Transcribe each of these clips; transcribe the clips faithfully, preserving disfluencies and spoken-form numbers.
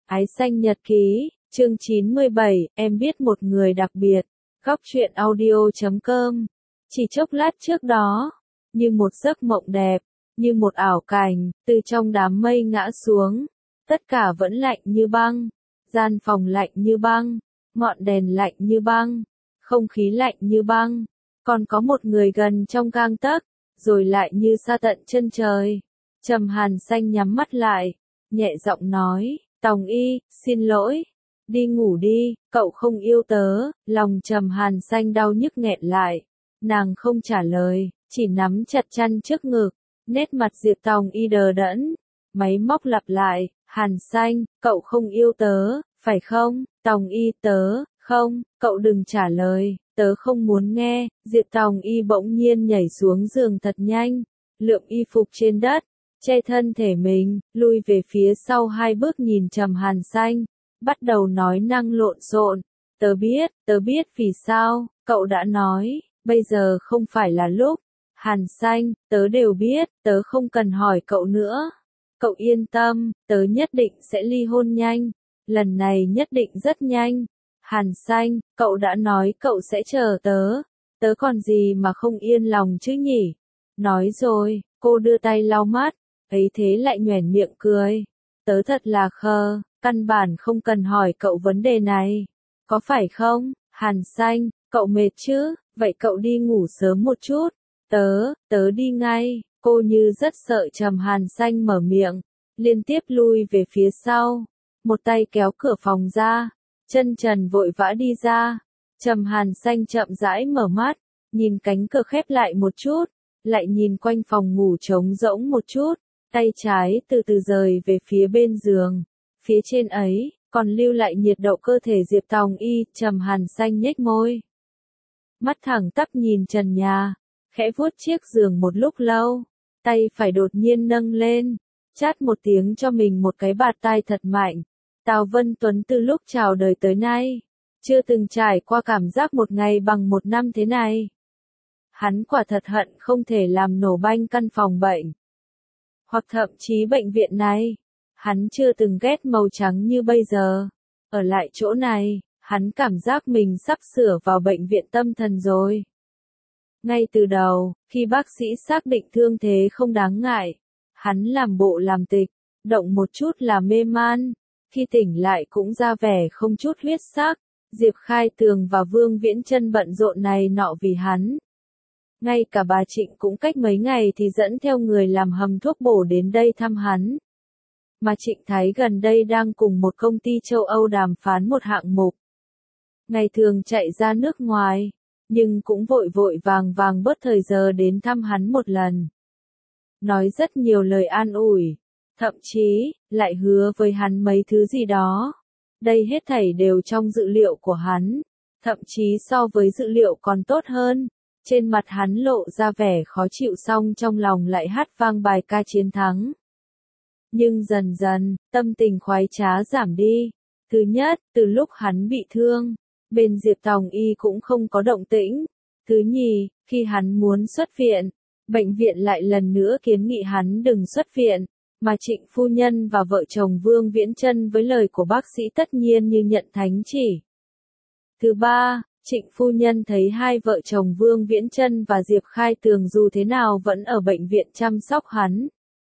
Ái xanh nhật ký, chương chín mươi bảy, em biết một người đặc biệt. Góc truyện audio chấm com. Chỉ chốc lát trước đó, như một giấc mộng đẹp, như một ảo cảnh, từ trong đám mây ngã xuống. Tất cả vẫn lạnh như băng, gian phòng lạnh như băng, ngọn đèn lạnh như băng, không khí lạnh như băng, còn có một người gần trong gang tấc, rồi lại như xa tận chân trời. Trầm Hàn Xanh nhắm mắt lại, nhẹ giọng nói, Tòng Y, xin lỗi, đi ngủ đi, cậu không yêu tớ. Lòng Trầm Hàn Xanh đau nhức nghẹn lại, nàng không trả lời, chỉ nắm chặt chăn trước ngực, nét mặt Diệp Tòng Y đờ đẫn, máy móc lặp lại, Hàn Xanh, cậu không yêu tớ, phải không? Tòng Y, tớ, không, cậu đừng trả lời, tớ không muốn nghe. Diệp Tòng Y bỗng nhiên nhảy xuống giường thật nhanh, lượm y phục trên đất, che thân thể mình, lui về phía sau hai bước nhìn Trầm Hàn Xanh, bắt đầu nói năng lộn xộn, tớ biết, tớ biết vì sao, cậu đã nói, bây giờ không phải là lúc. Hàn Xanh, tớ đều biết, tớ không cần hỏi cậu nữa. Cậu yên tâm, tớ nhất định sẽ ly hôn nhanh, lần này nhất định rất nhanh. Hàn Xanh, cậu đã nói cậu sẽ chờ tớ, tớ còn gì mà không yên lòng chứ nhỉ? Nói rồi, cô đưa tay lau mắt, ấy thế lại nhoẻn miệng cười. Tớ thật là khờ, căn bản không cần hỏi cậu vấn đề này, có phải không? Hàn Xanh, cậu mệt chứ, vậy cậu đi ngủ sớm một chút, tớ, tớ đi ngay. Cô như rất sợ Trầm Hàn Xanh mở miệng, liên tiếp lui về phía sau, một tay kéo cửa phòng ra, chân trần vội vã đi ra. Trầm Hàn Xanh chậm rãi mở mắt, nhìn cánh cửa khép lại một chút, lại nhìn quanh phòng ngủ trống rỗng một chút, tay trái từ từ rời về phía bên giường, phía trên ấy, còn lưu lại nhiệt độ cơ thể Diệp Tòng Y. Trầm Hàn Xanh nhếch môi, mắt thẳng tắp nhìn trần nhà, khẽ vuốt chiếc giường một lúc lâu, tay phải đột nhiên nâng lên, chát một tiếng cho mình một cái bạt tai thật mạnh. Tào Vân Tuấn từ lúc chào đời tới nay, chưa từng trải qua cảm giác một ngày bằng một năm thế này. Hắn quả thật hận không thể làm nổ banh căn phòng bệnh, hoặc thậm chí bệnh viện này. Hắn chưa từng ghét màu trắng như bây giờ. Ở lại chỗ này, hắn cảm giác mình sắp sửa vào bệnh viện tâm thần rồi. Ngay từ đầu, khi bác sĩ xác định thương thế không đáng ngại, hắn làm bộ làm tịch, động một chút là mê man, khi tỉnh lại cũng ra vẻ không chút huyết sắc. Diệp Khai Tường và Vương Viễn Chân bận rộn này nọ vì hắn. Ngay cả bà Trịnh cũng cách mấy ngày thì dẫn theo người làm hầm thuốc bổ đến đây thăm hắn. Mà Trịnh Thái gần đây đang cùng một công ty châu Âu đàm phán một hạng mục. Ngày thường chạy ra nước ngoài, nhưng cũng vội vội vàng vàng bớt thời giờ đến thăm hắn một lần. Nói rất nhiều lời an ủi, thậm chí, lại hứa với hắn mấy thứ gì đó. Đây hết thảy đều trong dự liệu của hắn, thậm chí so với dự liệu còn tốt hơn. Trên mặt hắn lộ ra vẻ khó chịu song trong lòng lại hát vang bài ca chiến thắng. Nhưng dần dần, tâm tình khoái trá giảm đi. Thứ nhất, từ lúc hắn bị thương, bên Diệp Tòng Y cũng không có động tĩnh. Thứ nhì, khi hắn muốn xuất viện, bệnh viện lại lần nữa kiến nghị hắn đừng xuất viện, mà Trịnh phu nhân và vợ chồng Vương Viễn Chân với lời của bác sĩ tất nhiên như nhận thánh chỉ. Thứ ba, Trịnh phu nhân thấy hai vợ chồng Vương Viễn Chân và Diệp Khai Tường dù thế nào vẫn ở bệnh viện chăm sóc hắn,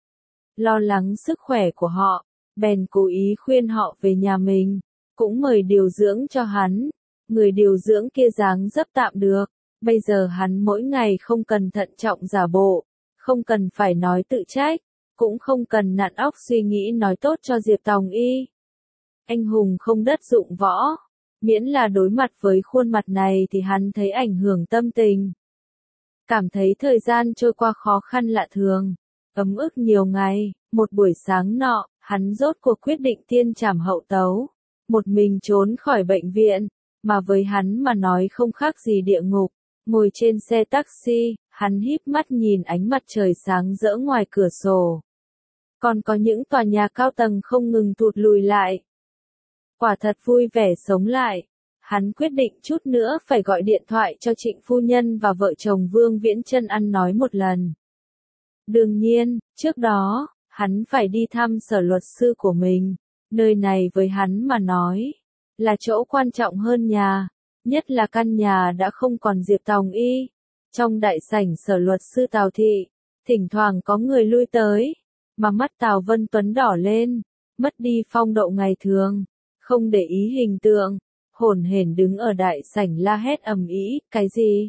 lo lắng sức khỏe của họ, bèn cố ý khuyên họ về nhà mình, cũng mời điều dưỡng cho hắn. Người điều dưỡng kia dáng dấp tạm được, bây giờ hắn mỗi ngày không cần thận trọng giả bộ, không cần phải nói tự trách, cũng không cần nặn óc suy nghĩ nói tốt cho Diệp Tòng Y. Anh hùng không đất dụng võ, miễn là đối mặt với khuôn mặt này thì hắn thấy ảnh hưởng tâm tình. Cảm thấy thời gian trôi qua khó khăn lạ thường, ấm ức nhiều ngày. Một buổi sáng nọ, hắn rốt cuộc quyết định tiên trảm hậu tấu, một mình trốn khỏi bệnh viện, mà với hắn mà nói không khác gì địa ngục. Ngồi trên xe taxi, hắn híp mắt nhìn ánh mặt trời sáng rỡ ngoài cửa sổ. Còn có những tòa nhà cao tầng không ngừng thụt lùi lại. Quả thật vui vẻ sống lại. Hắn quyết định chút nữa phải gọi điện thoại cho Trịnh phu nhân và vợ chồng Vương Viễn Chân ăn nói một lần. Đương nhiên, trước đó, hắn phải đi thăm sở luật sư của mình, Nơi này với hắn mà nói, là chỗ quan trọng hơn nhà, nhất là căn nhà đã không còn Diệp Tòng Y. Trong đại sảnh sở luật sư Tào Thị, thỉnh thoảng có người lui tới, mà mắt Tào Vân Tuấn đỏ lên, mất đi phong độ ngày thường, không để ý hình tượng, hổn hển đứng ở đại sảnh la hét ầm ĩ, cái gì?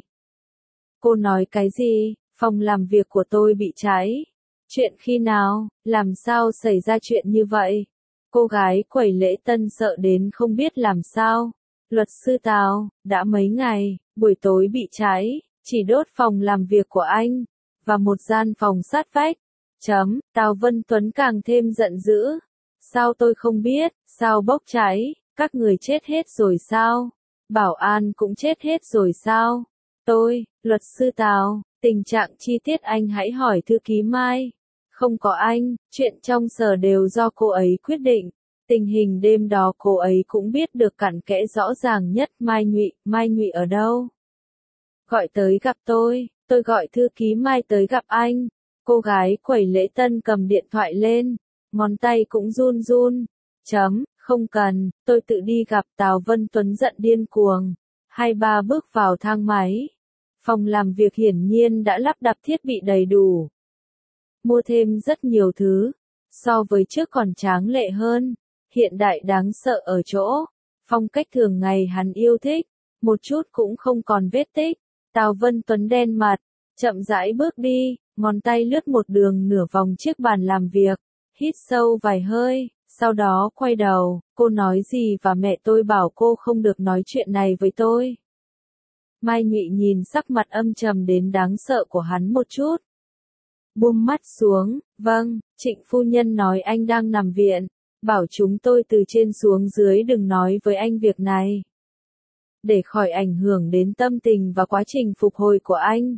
Cô nói cái gì? Phòng làm việc của tôi bị cháy. Chuyện khi nào? Làm sao xảy ra chuyện như vậy? Cô gái quầy lễ tân sợ đến không biết làm sao. Luật sư Tào, đã mấy ngày, buổi tối bị cháy, chỉ đốt phòng làm việc của anh, và một gian phòng sát vách. Chấm, Tào Vân Tuấn càng thêm giận dữ. Sao tôi không biết, sao bốc cháy, các người chết hết rồi sao? Bảo an cũng chết hết rồi sao? Tôi, luật sư Tào, tình trạng chi tiết anh hãy hỏi thư ký Mai. Không có anh, chuyện trong sở đều do cô ấy quyết định. Tình hình đêm đó cô ấy cũng biết được cặn kẽ rõ ràng nhất. Mai Nhụy, Mai Nhụy ở đâu? Gọi tới gặp tôi, tôi gọi thư ký Mai tới gặp anh. Cô gái quầy lễ tân cầm điện thoại lên, ngón tay cũng run run. Chấm, không cần, tôi tự đi gặp. Tào Vân Tuấn giận điên cuồng. Hai ba bước vào thang máy. Phòng làm việc hiển nhiên đã lắp đặt thiết bị đầy đủ. Mua thêm rất nhiều thứ, so với trước còn tráng lệ hơn, hiện đại đáng sợ ở chỗ, phong cách thường ngày hắn yêu thích, một chút cũng không còn vết tích. Tào Vân Tuấn đen mặt, chậm rãi bước đi, ngón tay lướt một đường nửa vòng chiếc bàn làm việc, hít sâu vài hơi, sau đó quay đầu, cô nói gì và mẹ tôi bảo cô không được nói chuyện này với tôi. Mai Nhụy nhìn sắc mặt âm trầm đến đáng sợ của hắn một chút. Buông mắt xuống, vâng, Trịnh phu nhân nói anh đang nằm viện, bảo chúng tôi từ trên xuống dưới đừng nói với anh việc này. Để khỏi ảnh hưởng đến tâm tình và quá trình phục hồi của anh.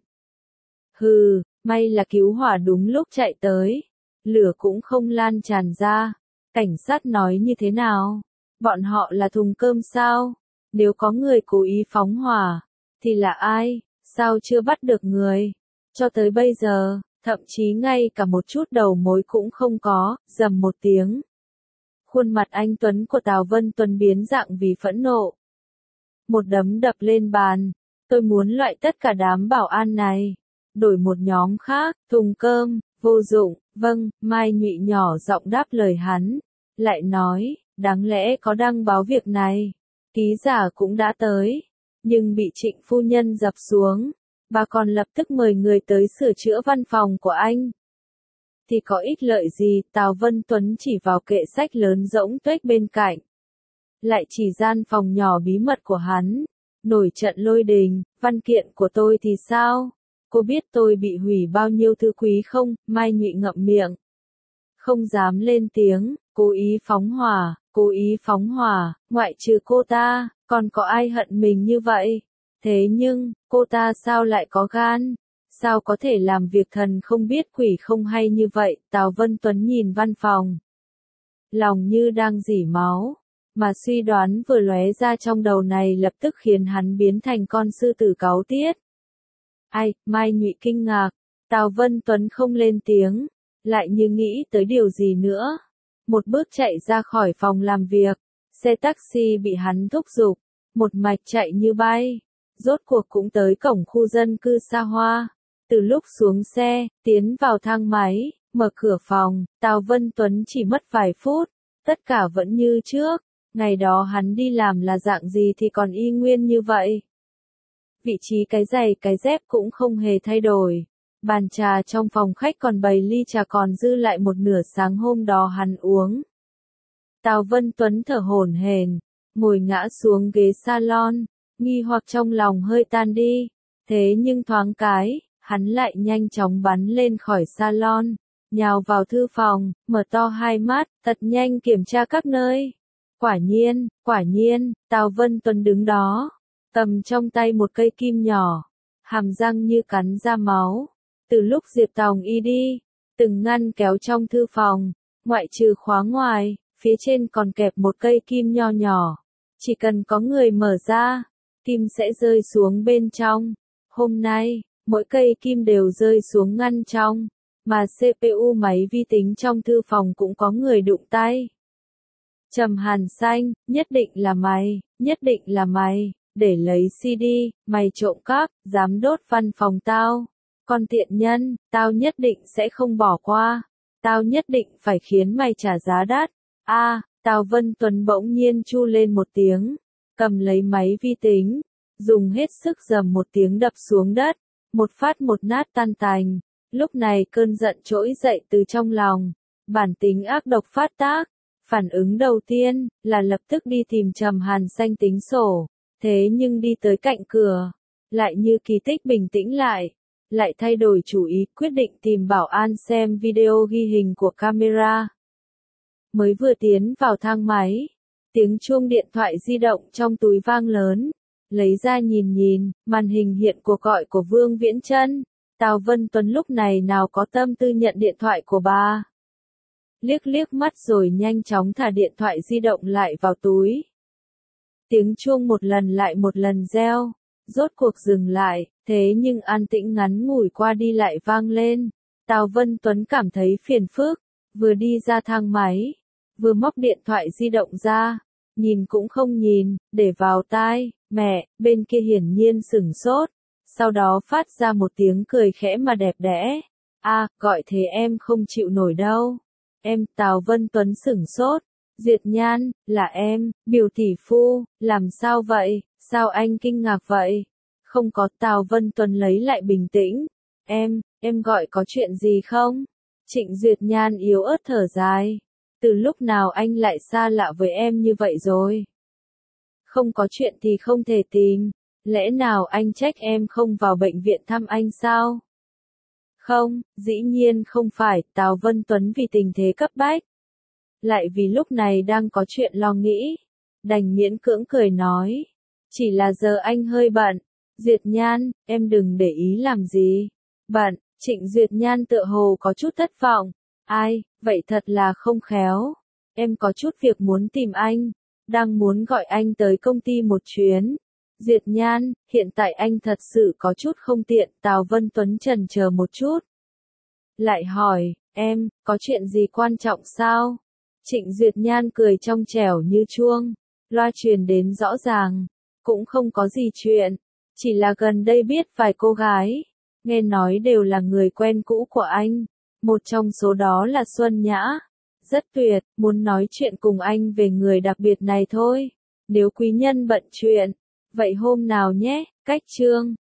Hừ, may là cứu hỏa đúng lúc chạy tới, lửa cũng không lan tràn ra. Cảnh sát nói như thế nào? Bọn họ là thùng cơm sao? Nếu có người cố ý phóng hỏa, thì là ai? Sao chưa bắt được người? Cho tới bây giờ, thậm chí ngay cả một chút đầu mối cũng không có. Rầm một tiếng. Khuôn mặt anh Tuấn của Tào Vân Tuấn biến dạng vì phẫn nộ. Một đấm đập lên bàn. Tôi muốn loại tất cả đám bảo an này. Đổi một nhóm khác, thùng cơm, vô dụng. Vâng, Mai Nhụy nhỏ giọng đáp lời hắn. Lại nói, đáng lẽ có đăng báo việc này. Ký giả cũng đã tới. Nhưng bị Trịnh phu nhân dập xuống. Bà còn lập tức mời người tới sửa chữa văn phòng của anh. Thì có ích lợi gì? Tào Vân Tuấn chỉ vào kệ sách lớn rỗng tuếch bên cạnh. Lại chỉ gian phòng nhỏ bí mật của hắn. Nổi trận lôi đình, văn kiện của tôi thì sao? Cô biết tôi bị hủy bao nhiêu thứ quý không? Mai Nhụy ngậm miệng. Không dám lên tiếng, cố ý phóng hỏa, cố ý phóng hỏa, ngoại trừ cô ta, còn có ai hận mình như vậy? Thế nhưng, cô ta sao lại có gan? Sao có thể làm việc thần không biết quỷ không hay như vậy? Tào Vân Tuấn nhìn văn phòng. Lòng như đang rỉ máu. Mà suy đoán vừa lóe ra trong đầu này lập tức khiến hắn biến thành con sư tử cáu tiết. Ai, Mai Nhụy kinh ngạc. Tào Vân Tuấn không lên tiếng. Lại như nghĩ tới điều gì nữa. Một bước chạy ra khỏi phòng làm việc. Xe taxi bị hắn thúc giục. Một mạch chạy như bay. Rốt cuộc cũng tới cổng khu dân cư xa hoa. Từ lúc xuống xe, tiến vào thang máy, mở cửa phòng, Tào Vân Tuấn chỉ mất vài phút. Tất cả vẫn như trước. Ngày đó hắn đi làm là dạng gì thì còn y nguyên như vậy. Vị trí cái giày cái dép cũng không hề thay đổi. Bàn trà trong phòng khách còn bày ly trà còn dư lại một nửa sáng hôm đó hắn uống. Tào Vân Tuấn thở hổn hển, ngồi ngã xuống ghế salon, nghi hoặc trong lòng hơi tan đi. Thế nhưng thoáng cái, hắn lại nhanh chóng bắn lên khỏi salon, nhào vào thư phòng, mở to hai mắt, thật nhanh kiểm tra các nơi. Quả nhiên, quả nhiên, Tào Vân Tuấn đứng đó, cầm trong tay một cây kim nhỏ, hàm răng như cắn ra máu. Từ lúc Diệp Tòng Y đi, từng ngăn kéo trong thư phòng, ngoại trừ khóa ngoài, phía trên còn kẹp một cây kim nho nhỏ. Chỉ cần có người mở ra, kim sẽ rơi xuống bên trong. Hôm nay, mỗi cây kim đều rơi xuống ngăn trong, mà xê pê u máy vi tính trong thư phòng cũng có người đụng tay. Trầm Hàn Xanh, nhất định là mày, nhất định là mày, để lấy xê đê, mày trộm cắp, dám đốt văn phòng tao. Con tiện nhân, tao nhất định sẽ không bỏ qua. Tao nhất định phải khiến mày trả giá đắt. A, à, Tào Vân Tuấn bỗng nhiên chu lên một tiếng, cầm lấy máy vi tính, dùng hết sức dầm một tiếng đập xuống đất, một phát một nát tan tành. Lúc này cơn giận trỗi dậy từ trong lòng, bản tính ác độc phát tác. Phản ứng đầu tiên là lập tức đi tìm Trầm Hàn Xanh tính sổ, thế nhưng đi tới cạnh cửa, lại như kỳ tích bình tĩnh lại, lại thay đổi chủ ý, quyết định tìm bảo an xem video ghi hình của camera. Mới vừa tiến vào thang máy, tiếng chuông điện thoại di động trong túi vang lớn, lấy ra nhìn nhìn, màn hình hiện cuộc gọi của Vương Viễn Chân. Tào Vân Tuấn lúc này nào có tâm tư nhận điện thoại của bà. Liếc liếc mắt rồi nhanh chóng thả điện thoại di động lại vào túi. Tiếng chuông một lần lại một lần reo, rốt cuộc dừng lại, thế nhưng an tĩnh ngắn ngủi qua đi lại vang lên. Tào Vân Tuấn cảm thấy phiền phức, vừa đi ra thang máy, vừa móc điện thoại di động ra, nhìn cũng không nhìn, để vào tai. Mẹ, bên kia hiển nhiên sửng sốt, sau đó phát ra một tiếng cười khẽ mà đẹp đẽ. A, gọi thế em không chịu nổi đâu. Em, Tào Vân Tuấn sửng sốt. Duyệt Nhan, là em, biểu tỷ phu, làm sao vậy, sao anh kinh ngạc vậy? Không có, Tào Vân Tuấn lấy lại bình tĩnh. Em, em gọi có chuyện gì không? Trịnh Duyệt Nhan yếu ớt thở dài. Từ lúc nào anh lại xa lạ với em như vậy rồi? Không có chuyện thì không thể tìm, lẽ nào anh trách em không vào bệnh viện thăm anh sao? Không, dĩ nhiên không phải, Tào Vân Tuấn vì tình thế cấp bách. Lại vì lúc này đang có chuyện lo nghĩ, đành miễn cưỡng cười nói. Chỉ là giờ anh hơi bận. Duyệt Nhan, em đừng để ý làm gì. Bận, Trịnh Duyệt Nhan tựa hồ có chút thất vọng. Ai, vậy thật là không khéo. Em có chút việc muốn tìm anh, đang muốn gọi anh tới công ty một chuyến. Duyệt Nhan, hiện tại anh thật sự có chút không tiện. Tào Vân Tuấn chần chờ một chút, lại hỏi, em, có chuyện gì quan trọng sao? Trịnh Duyệt Nhan cười trong trẻo như chuông, loa truyền đến rõ ràng, cũng không có gì chuyện, chỉ là gần đây biết vài cô gái, nghe nói đều là người quen cũ của anh, một trong số đó là Xuân Nhã, rất tuyệt, muốn nói chuyện cùng anh về người đặc biệt này thôi, nếu quý nhân bận chuyện, vậy hôm nào nhé, cách chương.